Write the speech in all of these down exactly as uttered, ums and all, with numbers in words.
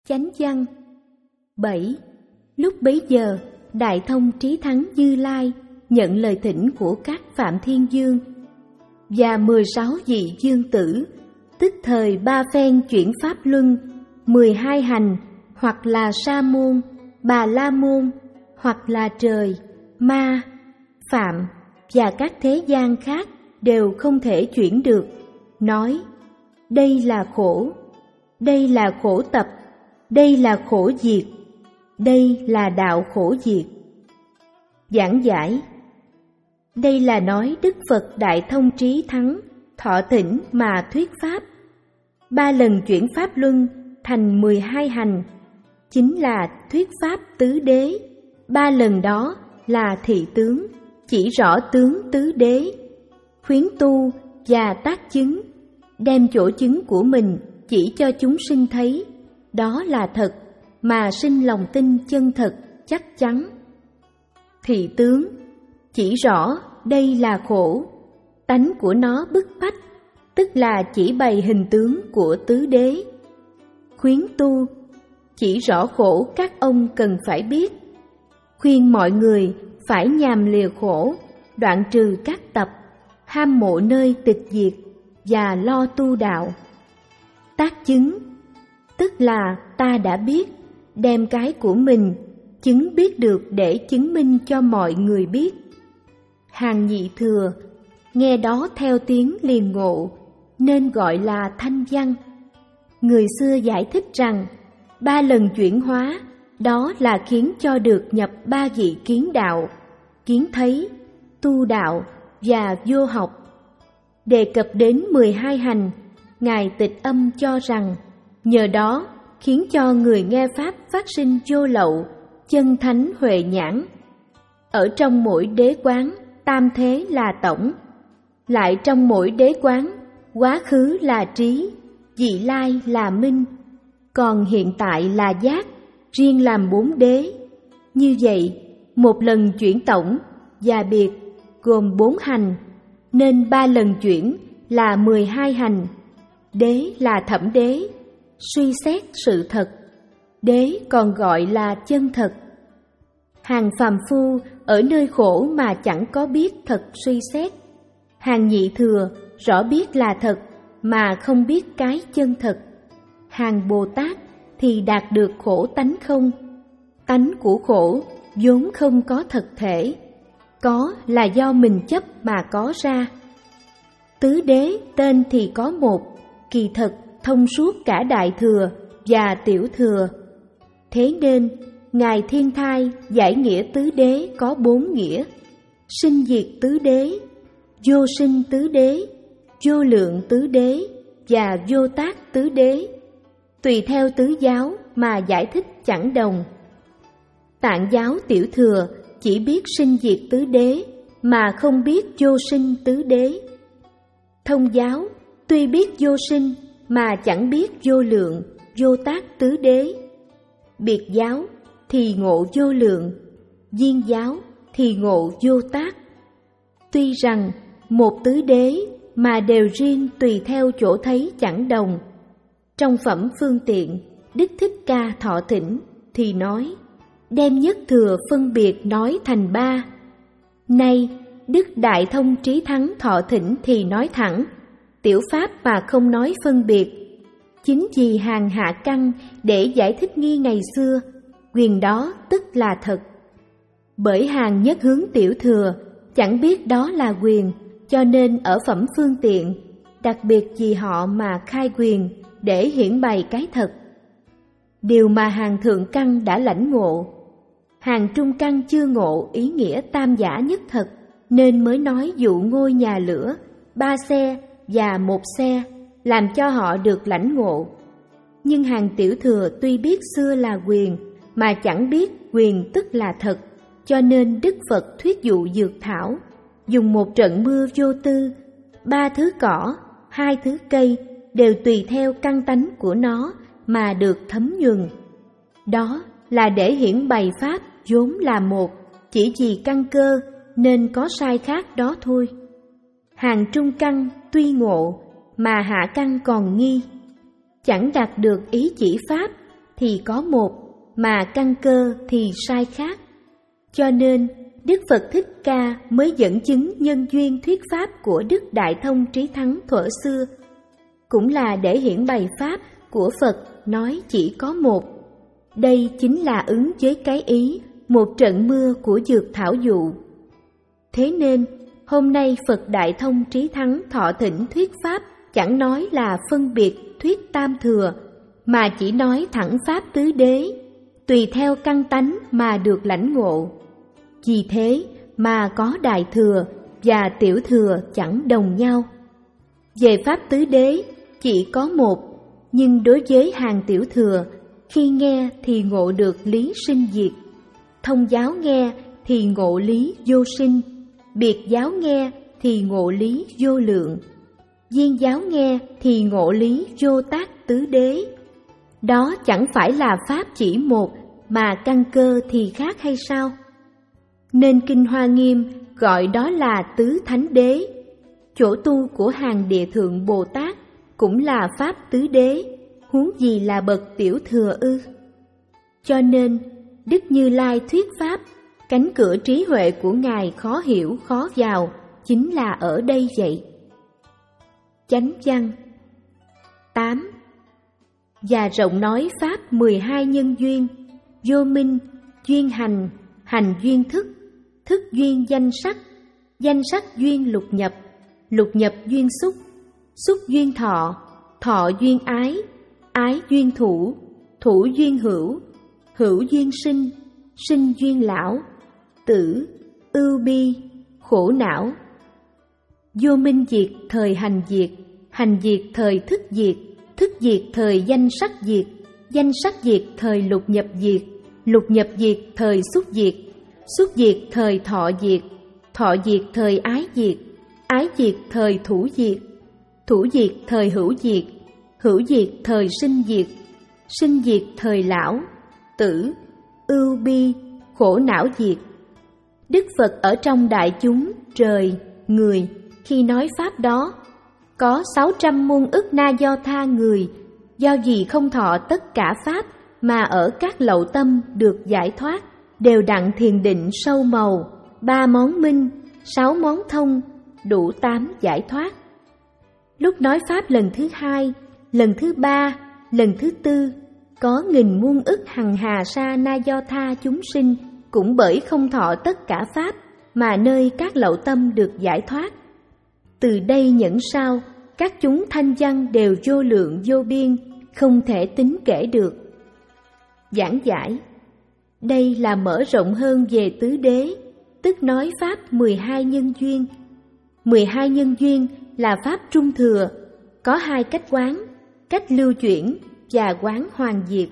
Chánh văn. Bảy. Lúc bấy giờ, Đại Thông Trí Thắng Như Lai nhận lời thỉnh của các Phạm Thiên Dương và mười sáu vị dương tử, tức thời ba phen chuyển pháp luân, mười hai hành, hoặc là sa môn, bà la môn, hoặc là trời, ma, phạm và các thế gian khác đều không thể chuyển được, nói: đây là khổ, đây là khổ tập, đây là khổ diệt, đây là đạo khổ diệt. Giảng giải. Đây là nói Đức Phật Đại Thông Trí Thắng thọ thỉnh mà thuyết pháp, ba lần chuyển pháp luân thành mười hai hành, chính là thuyết pháp tứ đế. Ba lần đó là thị tướng, chỉ rõ tướng tứ đế, khuyến tu và tác chứng, đem chỗ chứng của mình chỉ cho chúng sinh thấy, đó là thật, mà sinh lòng tin chân thật, chắc chắn. Thị tướng, chỉ rõ đây là khổ, tánh của nó bức bách, tức là chỉ bày hình tướng của tứ đế. Khuyến tu, chỉ rõ khổ các ông cần phải biết, khuyên mọi người phải nhàm lìa khổ, đoạn trừ các tập, ham mộ nơi tịch diệt và lo tu đạo. Tác chứng, tức là ta đã biết, đem cái của mình chứng biết được để chứng minh cho mọi người biết. Hàng nhị thừa, nghe đó theo tiếng liền ngộ, nên gọi là thanh văn. Người xưa giải thích rằng, ba lần chuyển hóa, đó là khiến cho được nhập ba vị kiến đạo, kiến thấy, tu đạo và vô học. Đề cập đến mười hai hành, Ngài Tịch Âm cho rằng, nhờ đó khiến cho người nghe Pháp phát sinh vô lậu, chân thánh huệ nhãn. Ở trong mỗi đế quán, tam thế là tổng, lại trong mỗi đế quán, quá khứ là trí, vị lai là minh, còn hiện tại là giác, riêng làm bốn đế. Như vậy, một lần chuyển tổng và biệt gồm bốn hành, nên ba lần chuyển là mười hai hành. Đế là thẩm đế, suy xét sự thật. Đế còn gọi là chân thật. Hàng phàm phu ở nơi khổ mà chẳng có biết thật suy xét. Hàng nhị thừa rõ biết là thật mà không biết cái chân thật. Hàng Bồ Tát thì đạt được khổ tánh không. Tánh của khổ vốn không có thật thể, có là do mình chấp mà có ra. Tứ đế tên thì có một, kỳ thực thông suốt cả đại thừa và tiểu thừa. Thế nên, Ngài Thiên Thai giải nghĩa tứ đế có bốn nghĩa: sinh diệt tứ đế, vô sinh tứ đế, vô lượng tứ đế và vô tác tứ đế. Tùy theo tứ giáo mà giải thích chẳng đồng. Tạng giáo tiểu thừa chỉ biết sinh diệt tứ đế mà không biết vô sinh tứ đế. Thông giáo tuy biết vô sinh mà chẳng biết vô lượng, vô tác tứ đế. Biệt giáo thì ngộ vô lượng, viên giáo thì ngộ vô tác. Tuy rằng một tứ đế mà đều riêng tùy theo chỗ thấy chẳng đồng. Trong phẩm Phương Tiện, Đức Thích Ca thọ thỉnh thì nói, đem nhất thừa phân biệt nói thành ba. Nay, Đức Đại Thông Trí Thắng thọ thỉnh thì nói thẳng, tiểu pháp mà không nói phân biệt. Chính vì hàng hạ căn để giải thích nghi ngày xưa, quyền đó tức là thật. Bởi hàng nhất hướng tiểu thừa, chẳng biết đó là quyền, cho nên ở phẩm Phương Tiện, đặc biệt vì họ mà khai quyền để hiển bày cái thật. Điều mà hàng thượng căn đã lãnh ngộ, hàng trung căn chưa ngộ ý nghĩa tam giả nhất thật, nên mới nói dụ ngôi nhà lửa, ba xe và một xe, làm cho họ được lãnh ngộ. Nhưng hàng tiểu thừa tuy biết xưa là quyền, mà chẳng biết quyền tức là thật, cho nên Đức Phật thuyết dụ dược thảo, dùng một trận mưa vô tư, ba thứ cỏ, hai thứ cây đều tùy theo căn tánh của nó mà được thấm nhuần. Đó là để hiển bày pháp vốn là một, chỉ vì căn cơ nên có sai khác đó thôi. Hàng trung căn tuy ngộ mà hạ căn còn nghi, chẳng đạt được ý chỉ pháp thì có một, mà căn cơ thì sai khác. Cho nên, Đức Phật Thích Ca mới dẫn chứng nhân duyên thuyết pháp của Đức Đại Thông Trí Thắng thuở xưa, cũng là để hiển bày pháp của Phật nói chỉ có một. Đây chính là ứng với cái ý một trận mưa của dược thảo dụ. Thế nên, hôm nay Phật Đại Thông Trí Thắng thọ thỉnh thuyết pháp chẳng nói là phân biệt thuyết tam thừa, mà chỉ nói thẳng pháp tứ đế, tùy theo căn tánh mà được lãnh ngộ. Vì thế mà có đại thừa và tiểu thừa chẳng đồng nhau. Về pháp tứ đế chỉ có một, nhưng đối với hàng tiểu thừa, khi nghe thì ngộ được lý sinh diệt, thông giáo nghe thì ngộ lý vô sinh, biệt giáo nghe thì ngộ lý vô lượng, viên giáo nghe thì ngộ lý vô tác tứ đế. Đó chẳng phải là pháp chỉ một, mà căn cơ thì khác hay sao? Nên Kinh Hoa Nghiêm gọi đó là tứ thánh đế. Chỗ tu của hàng địa thượng Bồ Tát cũng là pháp tứ đế, huống gì là bậc tiểu thừa ư? Cho nên, Đức Như Lai thuyết pháp, cánh cửa trí huệ của Ngài khó hiểu khó vào, chính là ở đây vậy. Chánh văn tám. Và rộng nói pháp mười hai nhân duyên, vô minh, duyên hành, hành duyên thức, thức duyên danh sắc, danh sắc duyên lục nhập, lục nhập duyên xúc, xúc duyên thọ, thọ duyên ái, ái duyên thủ, thủ duyên hữu, hữu duyên sinh, sinh duyên lão, tử, ưu bi, khổ não. Vô minh diệt thời hành diệt, hành diệt thời thức diệt, thức diệt thời danh sắc diệt, danh sắc diệt thời lục nhập diệt, lục nhập diệt thời xúc diệt, xúc diệt thời thọ diệt, thọ diệt thời ái diệt, ái diệt thời thủ diệt, thủ diệt thời hữu diệt, hữu diệt thời sinh diệt, sinh diệt thời lão, tử, ưu bi, khổ não diệt. Đức Phật ở trong đại chúng, trời, người, khi nói pháp đó, có sáu trăm muôn ức na do tha người, do gì không thọ tất cả pháp mà ở các lậu tâm được giải thoát, đều đặng thiền định sâu màu, ba món minh, sáu món thông, đủ tám giải thoát. Lúc nói pháp lần thứ hai, lần thứ ba, lần thứ tư, có nghìn muôn ức hằng hà sa na do tha chúng sinh cũng bởi không thọ tất cả pháp mà nơi các lậu tâm được giải thoát. Từ đây nhẫn sao, các chúng thanh văn đều vô lượng vô biên, không thể tính kể được. Giảng giải, đây là mở rộng hơn về tứ đế, tức nói pháp mười hai nhân duyên. mười hai nhân duyên là pháp trung thừa, có hai cách quán, cách lưu chuyển và quán hoàn diệt.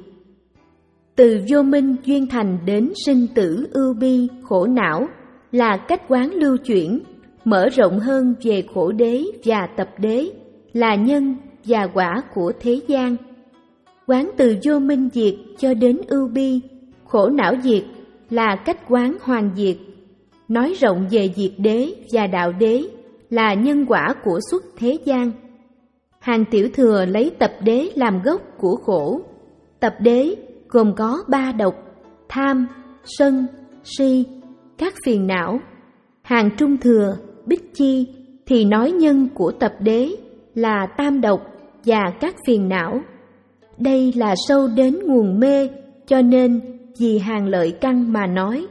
Từ vô minh duyên thành đến sinh tử ưu bi khổ não là cách quán lưu chuyển, mở rộng hơn về khổ đế và tập đế, là nhân và quả của thế gian. Quán từ vô minh diệt cho đến ưu bi, khổ não diệt là cách quán hoàn diệt. Nói rộng về diệt đế và đạo đế là nhân quả của xuất thế gian. Hàng tiểu thừa lấy tập đế làm gốc của khổ. Tập đế gồm có ba độc: tham, sân, si, các phiền não. Hàng trung thừa, bích chi thì nói nhân của tập đế là tam độc và các phiền não. Đây là sâu đến nguồn mê, cho nên vì hàng lợi căn mà nói.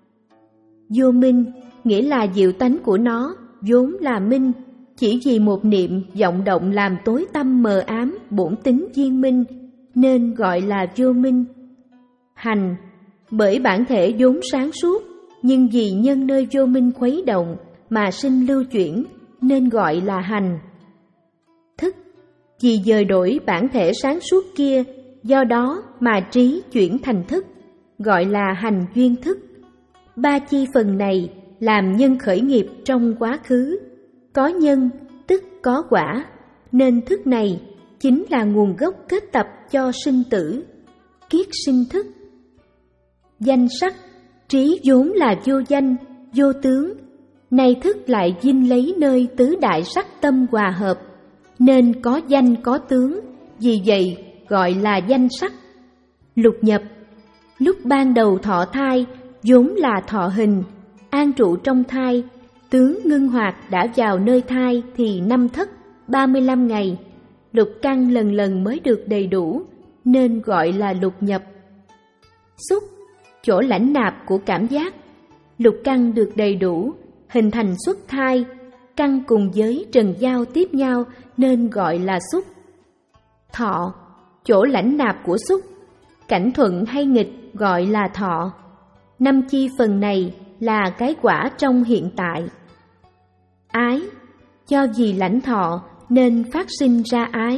Vô minh nghĩa là diệu tánh của nó vốn là minh, chỉ vì một niệm vọng động làm tối tâm mờ ám bổn tính viên minh, nên gọi là vô minh. Hành bởi bản thể vốn sáng suốt, nhưng vì nhân nơi vô minh khuấy động mà sinh lưu chuyển, nên gọi là hành. Thức vì dời đổi bản thể sáng suốt kia, do đó mà trí chuyển thành thức, gọi là hành duyên thức. Ba chi phần này làm nhân khởi nghiệp trong quá khứ. Có nhân tức có quả, nên thức này chính là nguồn gốc kết tập cho sinh tử, kiết sinh thức. Danh sắc, trí vốn là vô danh, vô tướng, nay thức lại vinh lấy nơi tứ đại sắc tâm hòa hợp, nên có danh có tướng, vì vậy gọi là danh sắc. Lục nhập, lúc ban đầu thọ thai, vốn là thọ hình, an trụ trong thai, tướng ngưng hoạt đã vào nơi thai thì năm thất, ba mươi lăm ngày, lục căn lần lần mới được đầy đủ, nên gọi là lục nhập. Xúc, chỗ lãnh nạp của cảm giác, lục căn được đầy đủ, hình thành xuất thai, căn cùng với trần giao tiếp nhau nên gọi là xúc. Thọ, chỗ lãnh nạp của xúc, cảnh thuận hay nghịch gọi là thọ. Năm chi phần này là cái quả trong hiện tại. Ái, do vì lãnh thọ nên phát sinh ra ái.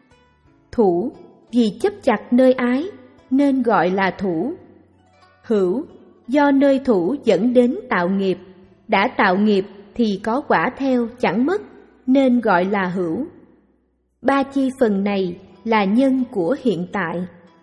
Thủ, vì chấp chặt nơi ái nên gọi là thủ. Hữu, do nơi thủ dẫn đến tạo nghiệp, đã tạo nghiệp thì có quả theo chẳng mất nên gọi là hữu. Ba chi phần này là nhân của hiện tại.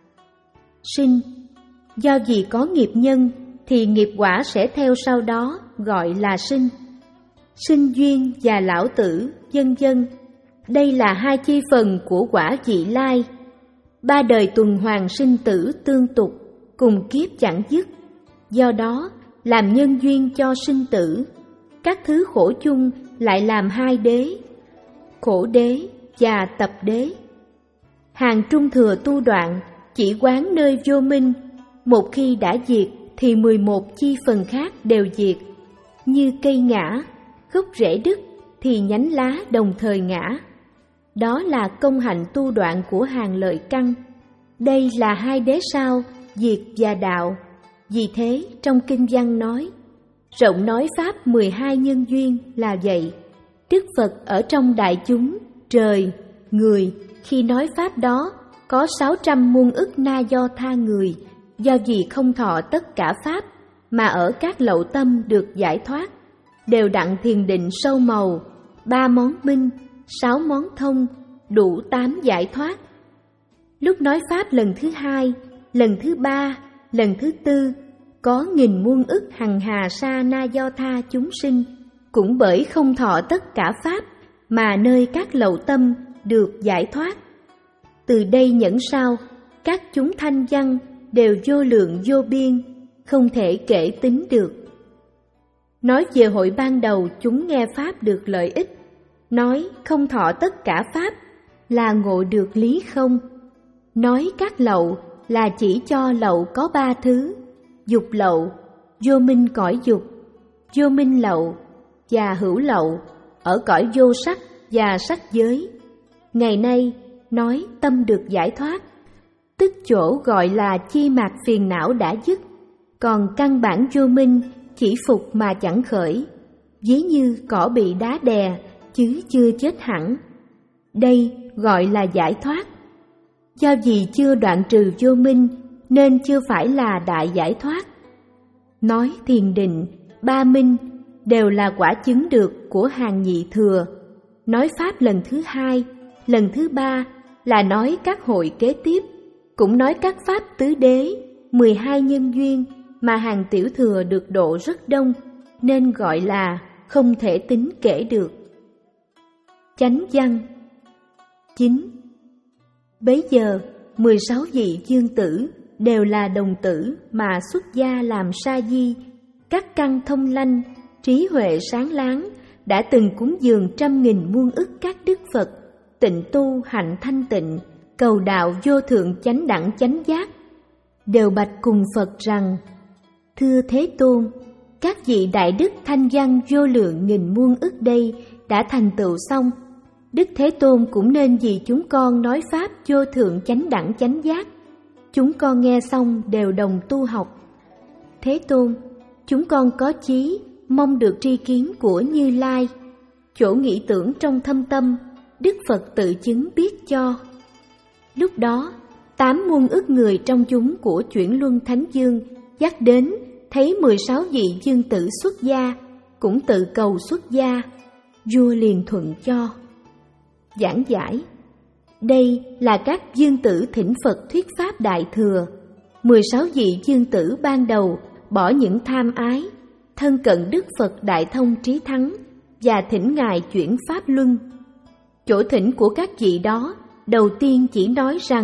Sinh, do vì có nghiệp nhân thì nghiệp quả sẽ theo sau đó gọi là sinh. Sinh duyên và lão tử, vân vân. Đây là hai chi phần của quả vị lai. Ba đời tuần hoàn sinh tử tương tục, cùng kiếp chẳng dứt. Do đó, làm nhân duyên cho sinh tử. Các thứ khổ chung lại làm hai đế, khổ đế và tập đế. Hàng trung thừa tu đoạn, chỉ quán nơi vô minh. Một khi đã diệt thì mười một chi phần khác đều diệt. Như cây ngã, gốc rễ đứt thì nhánh lá đồng thời ngã. Đó là công hạnh tu đoạn của hàng lợi căn. Đây là hai đế sao, diệt và đạo. Vì thế trong kinh văn nói, rộng nói pháp mười hai nhân duyên là vậy. Đức Phật ở trong đại chúng, trời, người, khi nói pháp đó, có sáu trăm muôn ức na do tha người, do vì không thọ tất cả pháp, mà ở các lậu tâm được giải thoát, đều đặng thiền định sâu màu, ba món minh, sáu món thông, đủ tám giải thoát. Lúc nói pháp lần thứ hai, lần thứ ba, lần thứ tư, có nghìn muôn ức hằng hà sa na do tha chúng sinh, cũng bởi không thọ tất cả pháp, mà nơi các lậu tâm được giải thoát. Từ đây nhẫn sao, các chúng thanh văn đều vô lượng vô biên, không thể kể tính được. Nói về hội ban đầu chúng nghe pháp được lợi ích, nói không thọ tất cả pháp là ngộ được lý không. Nói các lậu là chỉ cho lậu có ba thứ: dục lậu, vô minh cõi dục, vô minh lậu và hữu lậu ở cõi vô sắc và sắc giới. Ngày nay nói tâm được giải thoát, tức chỗ gọi là chi mạt phiền não đã dứt, còn căn bản vô minh chỉ phục mà chẳng khởi, ví như cỏ bị đá đè chứ chưa chết hẳn. Đây gọi là giải thoát. Do vì chưa đoạn trừ vô minh nên chưa phải là đại giải thoát. Nói thiền định, ba minh đều là quả chứng được của hàng nhị thừa. Nói pháp lần thứ hai, lần thứ ba là nói các hội kế tiếp, cũng nói các pháp tứ đế, mười hai nhân duyên mà hàng tiểu thừa được độ rất đông, nên gọi là không thể tính kể được. Chánh văn chín. Bấy giờ, mười sáu vị dương tử đều là đồng tử mà xuất gia làm sa di, các căn thông lanh, trí huệ sáng láng, đã từng cúng dường trăm nghìn muôn ức các đức Phật, tịnh tu hạnh thanh tịnh, cầu đạo vô thượng chánh đẳng chánh giác, đều bạch cùng Phật rằng: Thưa Thế Tôn, các vị đại đức thanh văn vô lượng nghìn muôn ức đây đã thành tựu xong, Đức Thế Tôn cũng nên vì chúng con nói pháp vô thượng chánh đẳng chánh giác. Chúng con nghe xong đều đồng tu học. Thế Tôn, chúng con có chí mong được tri kiến của Như Lai. Chỗ nghĩ tưởng trong thâm tâm, Đức Phật tự chứng biết cho. Lúc đó, tám muôn ức người trong chúng của Chuyển Luân Thánh Dương dắt đến, thấy mười sáu vị dương tử xuất gia, cũng tự cầu xuất gia. Vua liền thuận cho. Giảng giải: đây là các dương tử thỉnh Phật thuyết pháp đại thừa. Mười sáu vị dương tử ban đầu bỏ những tham ái, thân cận Đức Phật đại thông trí thắng và thỉnh Ngài chuyển pháp luân. Chỗ thỉnh của các vị đó đầu tiên chỉ nói rằng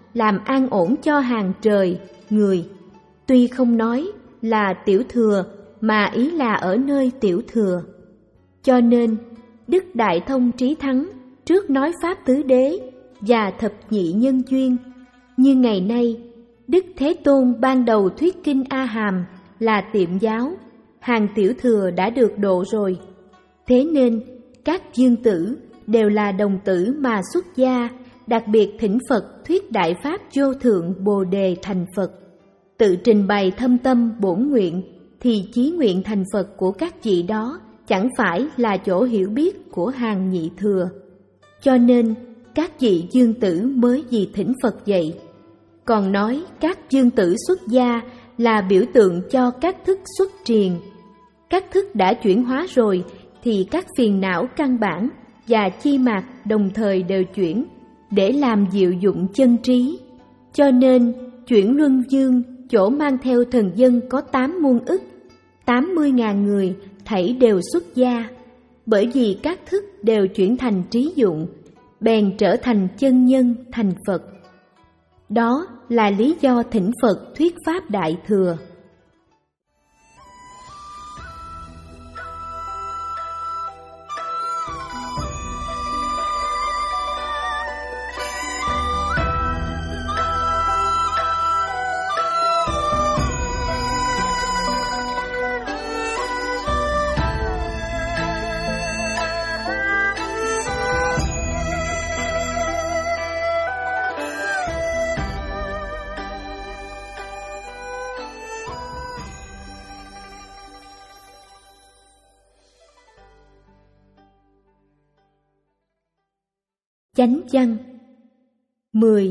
làm an ổn cho hàng trời, người. Tuy không nói là tiểu thừa, mà ý là ở nơi tiểu thừa. Cho nên, Đức Đại Thông Trí Thắng trước nói Pháp Tứ Đế và Thập Nhị Nhân Duyên. Như ngày nay, Đức Thế Tôn ban đầu thuyết kinh A Hàm là tiệm giáo, hàng tiểu thừa đã được độ rồi. Thế nên, các dương tử đều là đồng tử mà xuất gia, đặc biệt thỉnh Phật thuyết Đại Pháp Vô Thượng Bồ Đề thành Phật. Tự trình bày thâm tâm bổn nguyện, thì chí nguyện thành Phật của các vị đó chẳng phải là chỗ hiểu biết của hàng nhị thừa. Cho nên, các vị dương tử mới vì thỉnh Phật vậy. Còn nói các dương tử xuất gia là biểu tượng cho các thức xuất triền. Các thức đã chuyển hóa rồi thì các phiền não căn bản và chi mạc đồng thời đều chuyển để làm diệu dụng chân trí. Cho nên chuyển luân dương chỗ mang theo thần dân có tám muôn ức, tám mươi ngàn người thảy đều xuất gia. Bởi vì các thức đều chuyển thành trí dụng, bèn trở thành chân nhân thành Phật. Đó là lý do thỉnh Phật thuyết Pháp Đại Thừa. Chánh văn mười.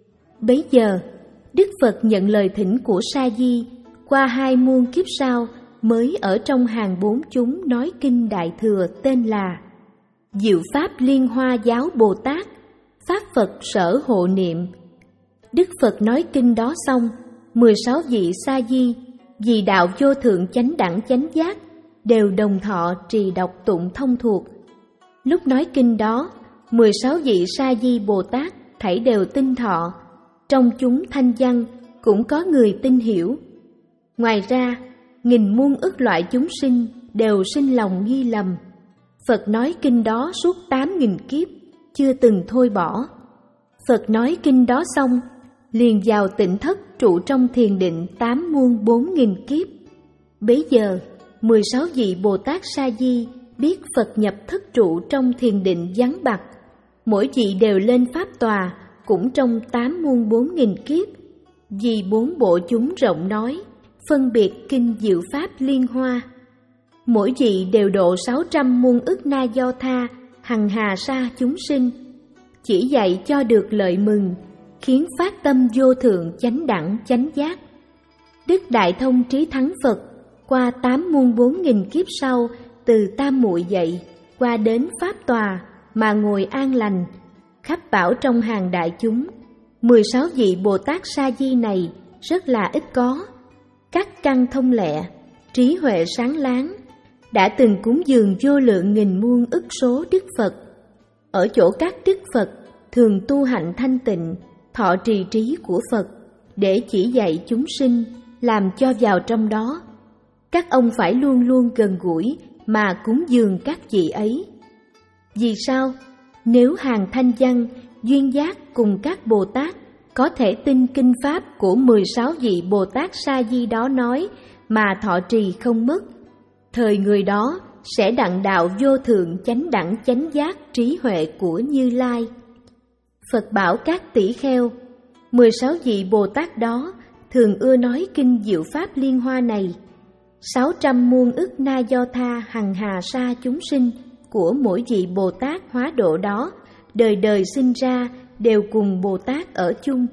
Bấy giờ, Đức Phật nhận lời thỉnh của Sa Di, qua hai muôn kiếp sau mới ở trong hàng bốn chúng nói kinh Đại Thừa tên là Diệu Pháp Liên Hoa Giáo Bồ Tát, Pháp Phật Sở Hộ Niệm. Đức Phật nói kinh đó xong, mười sáu vị Sa Di vì đạo vô thượng chánh đẳng chánh giác đều đồng thọ trì đọc tụng thông thuộc. Lúc nói kinh đó, mười sáu vị Sa Di Bồ Tát thảy đều tin thọ, trong chúng thanh văn cũng có người tin hiểu. Ngoài ra, nghìn muôn ức loại chúng sinh đều sinh lòng nghi lầm. Phật nói kinh đó suốt tám nghìn kiếp, chưa từng thôi bỏ. Phật nói kinh đó xong, liền vào tịnh thất trụ trong thiền định tám muôn bốn nghìn kiếp. Bấy giờ, mười sáu vị Bồ Tát Sa Di biết Phật nhập thất trụ trong thiền định vắng bặt, mỗi vị đều lên pháp tòa cũng trong tám muôn bốn nghìn kiếp, vì bốn bộ chúng rộng nói, phân biệt kinh Diệu Pháp Liên Hoa. Mỗi vị đều độ sáu trăm muôn ức na do tha, hằng hà sa chúng sinh, chỉ dạy cho được lợi mừng, khiến phát tâm vô thượng chánh đẳng chánh giác. Đức Đại Thông Trí Thắng Phật qua tám muôn bốn nghìn kiếp sau, từ tam muội dậy qua đến pháp tòa mà ngồi an lành, khắp bảo trong hàng đại chúng. Mười sáu vị Bồ Tát Sa Di này rất là ít có, các căn thông lẹ, trí huệ sáng láng, đã từng cúng dường vô lượng nghìn muôn ức số Đức Phật. Ở chỗ các Đức Phật thường tu hạnh thanh tịnh, thọ trì trí của Phật để chỉ dạy chúng sinh, làm cho vào trong đó. Các ông phải luôn luôn gần gũi mà cúng dường các vị ấy. Vì sao? Nếu hàng thanh văn, duyên giác cùng các Bồ Tát có thể tin kinh pháp của mười sáu vị Bồ Tát Sa Di đó nói mà thọ trì không mất, thời người đó sẽ đặng đạo vô thượng chánh đẳng chánh giác trí huệ của Như Lai. Phật bảo các tỷ kheo, mười sáu vị Bồ Tát đó thường ưa nói kinh Diệu Pháp Liên Hoa này. Sáu trăm muôn ức na do tha hằng hà sa chúng sinh của mỗi vị Bồ Tát hóa độ đó, đời đời sinh ra đều cùng Bồ Tát ở chung.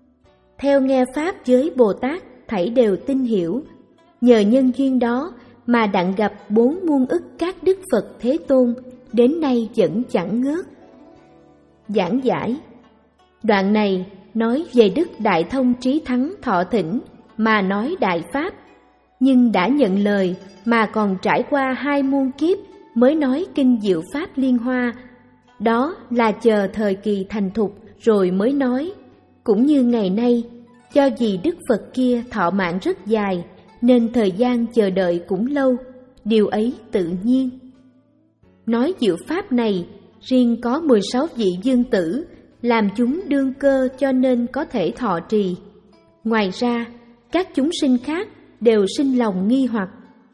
Theo nghe Pháp với Bồ Tát thảy đều tin hiểu, nhờ nhân duyên đó mà đặng gặp bốn muôn ức các Đức Phật Thế Tôn, đến nay vẫn chẳng ngớt. Giảng giải đoạn này nói về Đức Đại Thông Trí Thắng thọ thỉnh mà nói Đại Pháp, nhưng đã nhận lời mà còn trải qua hai muôn kiếp mới nói kinh Diệu Pháp Liên Hoa. Đó là chờ thời kỳ thành thục rồi mới nói, Cũng như ngày nay, do vì Đức Phật kia thọ mạng rất dài, nên thời gian chờ đợi cũng lâu, điều ấy tự nhiên. Nói diệu pháp này, riêng có mười sáu vị dương tử, làm chúng đương cơ cho nên có thể thọ trì. Ngoài ra, các chúng sinh khác đều sinh lòng nghi hoặc.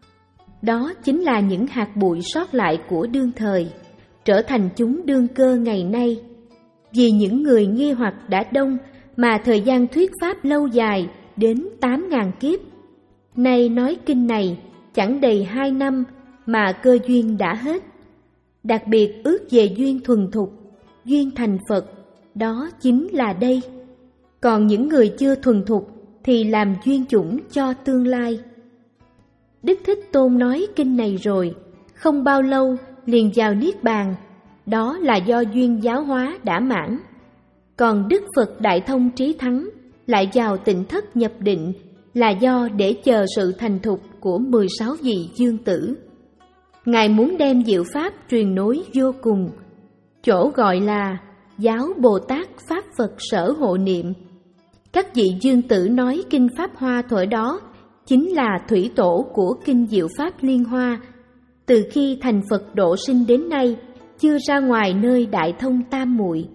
Đó chính là những hạt bụi sót lại của đương thời, trở thành chúng đương cơ ngày nay. Vì những người nghi hoặc đã đông mà thời gian thuyết pháp lâu dài đến tám ngàn kiếp. Nay nói kinh này chẳng đầy hai năm mà cơ duyên đã hết. Đặc biệt ước về duyên thuần thục, duyên thành Phật, đó chính là đây. Còn những người chưa thuần thục thì làm duyên chủng cho tương lai. Đức Thích Tôn nói kinh này rồi, không bao lâu liền vào Niết Bàn, đó là do duyên giáo hóa đã mãn. Còn Đức Phật Đại Thông Trí Thắng lại vào Tịnh Thất nhập định, là do để chờ sự thành thục của mười sáu vị dương tử. Ngài muốn đem diệu pháp truyền nối vô cùng, chỗ gọi là giáo Bồ Tát Pháp Phật sở hộ niệm. Các vị dương tử nói kinh Pháp Hoa thuở đó chính là thủy tổ của kinh Diệu Pháp Liên Hoa. Từ khi thành Phật độ sinh đến nay, chưa ra ngoài nơi Đại Thông Tam Muội.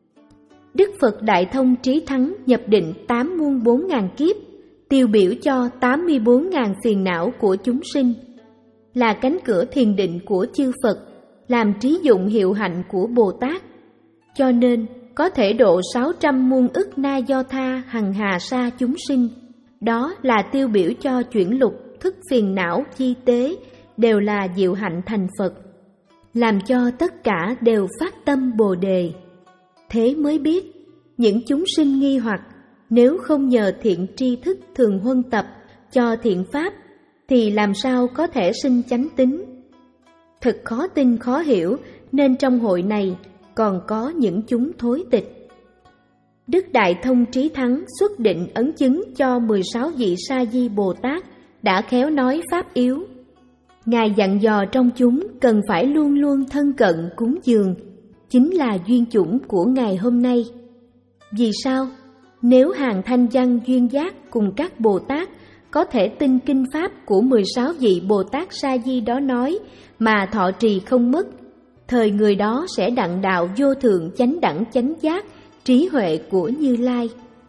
Đức Phật Đại Thông Trí Thắng nhập định tám muôn bốn ngàn kiếp, tiêu biểu cho tám mươi bốn ngàn phiền não của chúng sinh, là cánh cửa thiền định của chư Phật, làm trí dụng hiệu hạnh của Bồ Tát. Cho nên có thể độ sáu trăm muôn ức na do tha hằng hà sa chúng sinh. Đó là tiêu biểu cho chuyển lục thức phiền não chi tế, đều là diệu hạnh thành Phật, làm cho tất cả đều phát tâm Bồ Đề. Thế mới biết, những chúng sinh nghi hoặc, nếu không nhờ thiện tri thức thường huân tập cho thiện pháp, thì làm sao có thể sinh chánh tín. Thật khó tin khó hiểu, nên trong hội này còn có những chúng thối tịch. Đức Đại Thông Trí Thắng xuất định ấn chứng cho mười sáu vị Sa Di Bồ Tát đã khéo nói pháp yếu. Ngài dặn dò trong chúng cần phải luôn luôn thân cận cúng dường, chính là duyên chủng của ngày hôm nay. Vì sao? Nếu hàng thanh văn duyên giác cùng các Bồ Tát có thể tin kinh pháp của mười sáu vị Bồ Tát Sa Di đó nói mà thọ trì không mất, thời người đó sẽ đặng đạo vô thượng chánh đẳng chánh giác, trí huệ của Như Lai.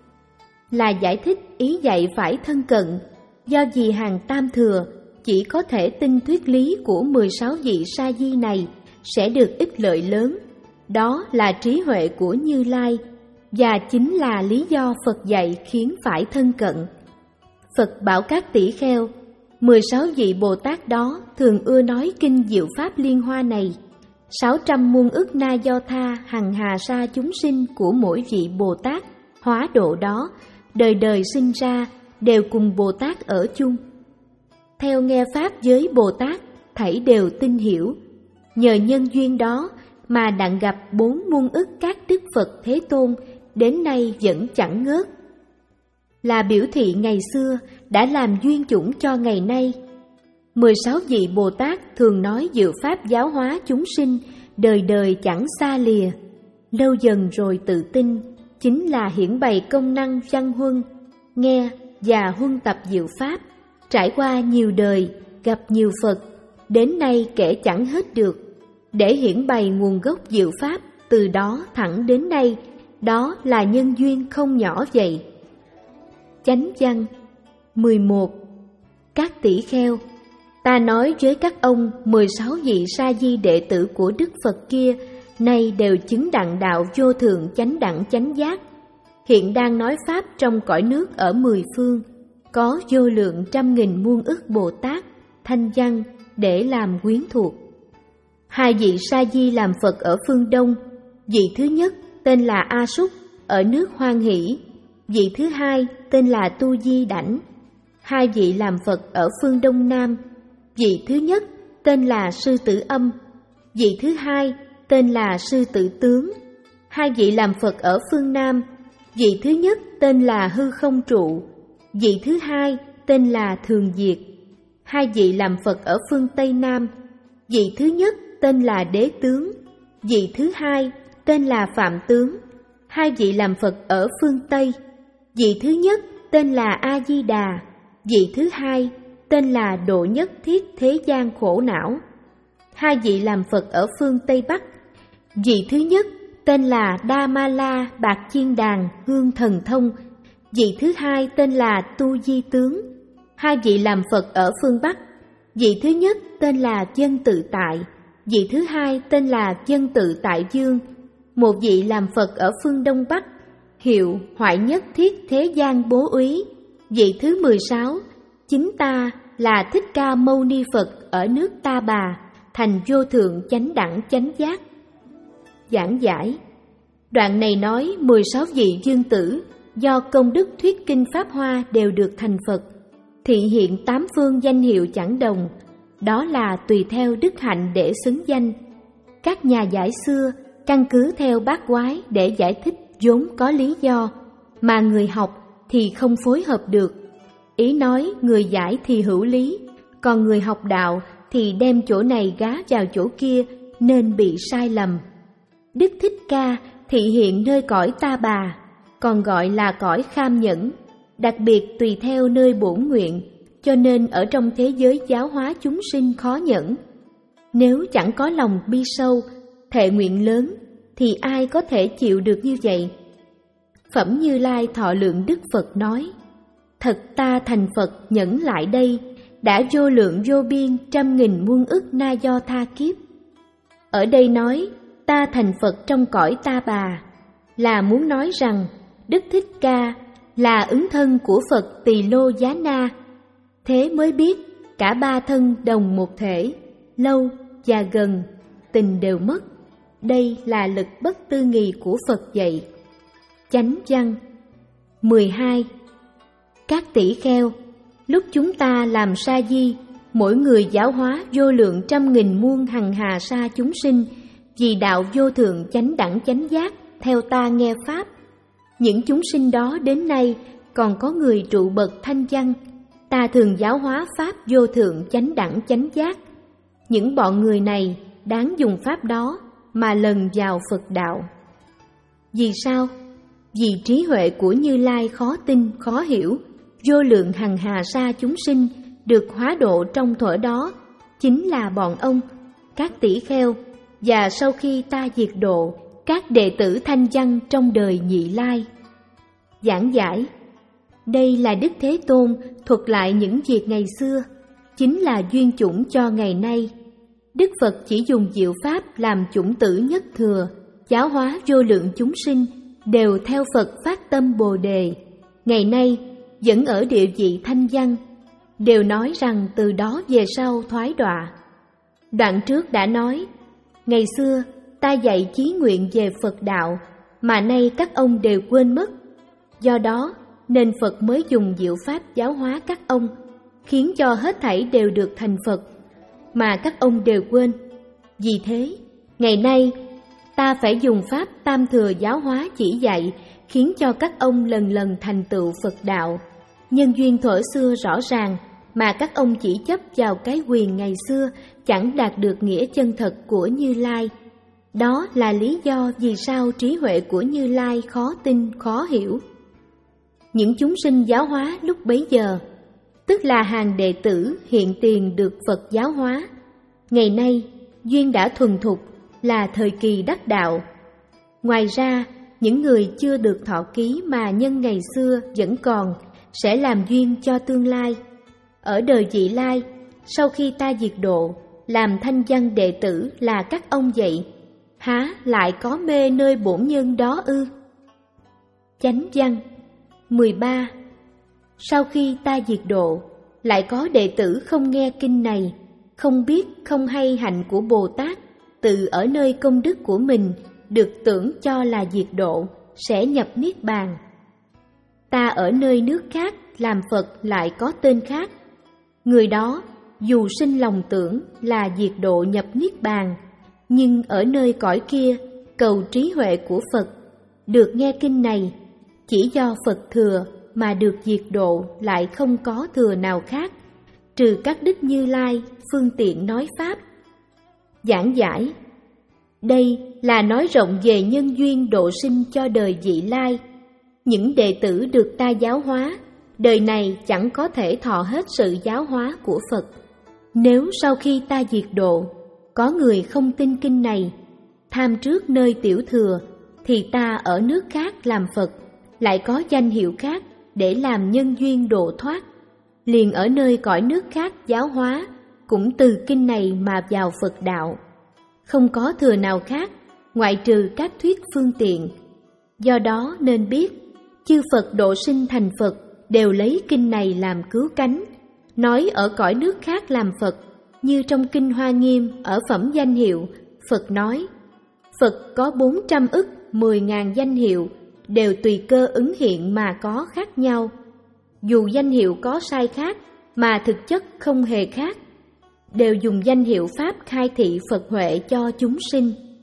Là giải thích ý dạy phải thân cận, do vì hàng tam thừa chỉ có thể tin thuyết lý của mười sáu vị Sa Di này sẽ được ích lợi lớn. Đó là trí huệ của Như Lai, và chính là lý do Phật dạy khiến phải thân cận. Phật bảo các tỷ kheo, mười sáu vị Bồ Tát đó thường ưa nói kinh Diệu Pháp Liên Hoa này. Sáu trăm muôn ức na do tha hằng hà sa chúng sinh của mỗi vị Bồ Tát hóa độ đó, đời đời sinh ra đều cùng Bồ Tát ở chung. Theo nghe pháp với Bồ Tát, thảy đều tin hiểu. Nhờ nhân duyên đó mà đặng gặp bốn muôn ức các Đức Phật Thế Tôn, đến nay vẫn chẳng ngớt. Là biểu thị ngày xưa đã làm duyên chủng cho ngày nay. Mười sáu vị Bồ Tát thường nói diệu pháp giáo hóa chúng sinh, đời đời chẳng xa lìa. Lâu dần rồi tự tin, chính là hiển bày công năng văn huân, nghe và huân tập diệu pháp. Trải qua nhiều đời, gặp nhiều Phật, đến nay kể chẳng hết được. Để hiển bày nguồn gốc diệu pháp, từ đó thẳng đến nay, đó là nhân duyên không nhỏ vậy. Chánh văn mười một. Các tỷ kheo, ta nói với các ông mười sáu vị Sa Di đệ tử của Đức Phật kia, nay đều chứng đặng đạo vô thượng chánh đẳng chánh giác. Hiện đang nói pháp trong cõi nước ở mười phương, có vô lượng trăm nghìn muôn ức Bồ Tát, thanh văn để làm quyến thuộc. Hai vị Sa Di làm Phật ở phương Đông, vị thứ nhất tên là A Súc ở nước Hoan Hỷ, vị thứ hai tên là Tu Di Đảnh. Hai vị làm Phật ở phương Đông Nam, vị thứ nhất tên là Sư Tử Âm, vị thứ hai tên là Sư Tử Tướng. Hai vị làm Phật ở phương Nam, vị thứ nhất tên là Hư Không Trụ, vị thứ hai tên là Thường Diệt. Hai vị làm Phật ở phương Tây Nam, vị thứ nhất tên là Đế Tướng, vị thứ hai tên là Phạm Tướng. hai vị làm Phật ở phương Tây. Vị thứ nhất tên là A-di-đà, vị thứ hai tên là Độ Nhất Thiết Thế Gian Khổ Não. Hai vị làm Phật ở phương Tây Bắc. Vị thứ nhất tên là Đa-ma-la Bạc Chiên Đàn Hương Thần Thông, vị thứ hai tên là Tu Di Tướng. Hai vị làm Phật ở phương Bắc. Vị thứ nhất tên là Dân Tự Tại, vị thứ hai tên là Dân Tự Tại Dương. Một vị làm Phật ở phương Đông Bắc, hiệu Hoại Nhất Thiết Thế Gian Bố Úy. Vị thứ mười sáu, chính ta là Thích Ca Mâu Ni Phật ở nước Ta Bà, thành vô thượng chánh đẳng chánh giác. Giảng giải. Đoạn này nói mười sáu vị dương tử do công đức thuyết kinh Pháp Hoa đều được thành Phật, thị hiện tám phương danh hiệu chẳng đồng, đó là tùy theo đức hạnh để xứng danh. Các nhà giải xưa căn cứ theo bát quái để giải thích vốn có lý do, mà người học thì không phối hợp được. Ý nói người giải thì hữu lý, còn người học đạo thì đem chỗ này gá vào chỗ kia nên bị sai lầm. Đức Thích Ca thị hiện nơi cõi Ta Bà, còn gọi là cõi Kham Nhẫn, đặc biệt tùy theo nơi bổn nguyện, cho nên ở trong thế giới giáo hóa chúng sinh khó nhẫn. Nếu chẳng có lòng bi sâu, thệ nguyện lớn, thì ai có thể chịu được như vậy? Phẩm Như Lai Thọ Lượng Đức Phật nói, thật ta thành Phật nhẫn lại đây, đã vô lượng vô biên trăm nghìn muôn ức na do tha kiếp. Ở đây nói ta thành Phật trong cõi Ta Bà, là muốn nói rằng Đức Thích Ca là ứng thân của Phật Tỳ Lô Giá Na. Thế mới biết cả ba thân đồng một thể, lâu và gần, tình đều mất. Đây là lực bất tư nghì của Phật dạy. Chánh văn mười hai. Các tỷ kheo, lúc chúng ta làm sa di, mỗi người giáo hóa vô lượng trăm nghìn muôn hằng hà sa chúng sinh, vì đạo vô thượng chánh đẳng chánh giác, theo ta nghe Pháp. Những chúng sinh đó đến nay còn có người trụ bậc thanh văn, ta thường giáo hóa Pháp vô thượng chánh đẳng chánh giác. Những bọn người này đáng dùng Pháp đó mà lần vào Phật đạo. Vì sao? Vì trí huệ của Như Lai khó tin, khó hiểu, vô lượng hằng hà sa chúng sinh được hóa độ trong thuở đó, chính là bọn ông, các tỷ kheo, và sau khi ta diệt độ, các đệ tử thanh văn trong đời Nhị Lai. Giảng giải. Đây là Đức Thế Tôn thuật lại những việc ngày xưa, chính là duyên chủng cho ngày nay. Đức Phật chỉ dùng diệu pháp làm chủng tử nhất thừa, giáo hóa vô lượng chúng sinh, đều theo Phật phát tâm Bồ Đề. Ngày nay, vẫn ở địa vị thanh văn, đều nói rằng từ đó về sau thoái đọa. Đoạn trước đã nói, ngày xưa ta dạy chí nguyện về Phật đạo, mà nay các ông đều quên mất. Do đó nên Phật mới dùng diệu pháp giáo hóa các ông, khiến cho hết thảy đều được thành Phật, mà các ông đều quên. Vì thế, ngày nay ta phải dùng pháp tam thừa giáo hóa chỉ dạy, khiến cho các ông lần lần thành tựu Phật đạo. Nhân duyên thuở xưa rõ ràng, mà các ông chỉ chấp vào cái quyền ngày xưa, chẳng đạt được nghĩa chân thật của Như Lai. Đó là lý do vì sao trí huệ của Như Lai khó tin, khó hiểu. Những chúng sinh giáo hóa lúc bấy giờ, tức là hàng đệ tử hiện tiền được Phật giáo hóa. Ngày nay, duyên đã thuần thục, là thời kỳ đắc đạo. Ngoài ra, những người chưa được thọ ký mà nhân ngày xưa vẫn còn, sẽ làm duyên cho tương lai. Ở đời vị lai, sau khi ta diệt độ, làm thanh văn đệ tử là các ông vậy, há lại có mê nơi bổn nhân đó ư? Chánh văn mười ba. Sau khi ta diệt độ, lại có đệ tử không nghe kinh này, không biết không hay hạnh của Bồ Tát, tự ở nơi công đức của mình được tưởng cho là diệt độ, sẽ nhập niết bàn. Ta ở nơi nước khác làm Phật lại có tên khác. Người đó dù sinh lòng tưởng là diệt độ nhập niết bàn, nhưng ở nơi cõi kia cầu trí huệ của Phật, được nghe kinh này, chỉ do Phật thừa mà được diệt độ lại không có thừa nào khác, trừ các đức Như Lai phương tiện nói Pháp. Giảng giải. Đây là nói rộng về nhân duyên độ sinh cho đời vị lai. Những đệ tử được ta giáo hóa, đời này chẳng có thể thọ hết sự giáo hóa của Phật. Nếu sau khi ta diệt độ, có người không tin kinh này, tham trước nơi tiểu thừa, thì ta ở nước khác làm Phật, lại có danh hiệu khác để làm nhân duyên độ thoát. Liền ở nơi cõi nước khác giáo hóa, cũng từ kinh này mà vào Phật đạo. Không có thừa nào khác, ngoại trừ các thuyết phương tiện. Do đó nên biết, chư Phật độ sinh thành Phật đều lấy kinh này làm cứu cánh. Nói ở cõi nước khác làm Phật, như trong kinh Hoa Nghiêm ở phẩm danh hiệu, Phật nói, Phật có bốn trăm ức mười ngàn danh hiệu, đều tùy cơ ứng hiện mà có khác nhau. Dù danh hiệu có sai khác, mà thực chất không hề khác, đều dùng danh hiệu Pháp khai thị Phật huệ cho chúng sinh.